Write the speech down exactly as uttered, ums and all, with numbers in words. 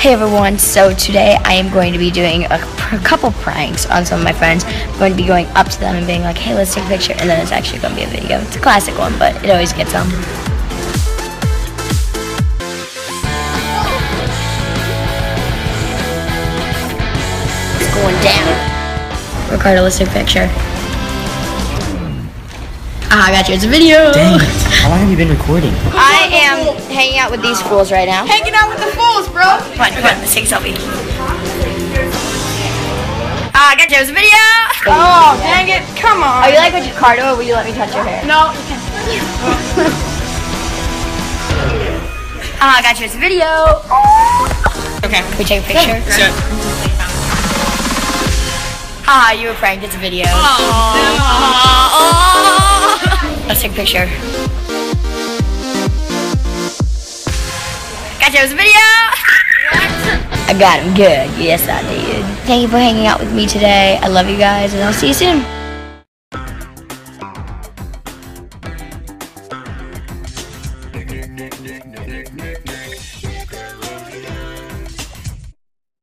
Hey everyone, so today I am going to be doing a, a couple pranks on some of my friends. I'm going to be going up to them and being like, hey, let's take a picture, and then it's actually going to be a video. It's a classic one, but it always gets them. It's going down. Ricardo, let's take a picture. Ah, I got you. It's a video. Dang it. How long have you been recording? I am hanging out with these fools right now. Hanging out with the fools, bro. Come on, come on, let's take a selfie. Ah, I got you. It's a video. Oh, dang it. Come on. Are you like Ricardo, or will you let me touch your hair? No. Ah, I got you. It's a video. Okay. Can we take a picture? Sure. Ah, you were pranked. It's a video. Let's take a picture. Gotcha, it was a video! I got him good. Yes, I did. Thank you for hanging out with me today. I love you guys, and I'll see you soon.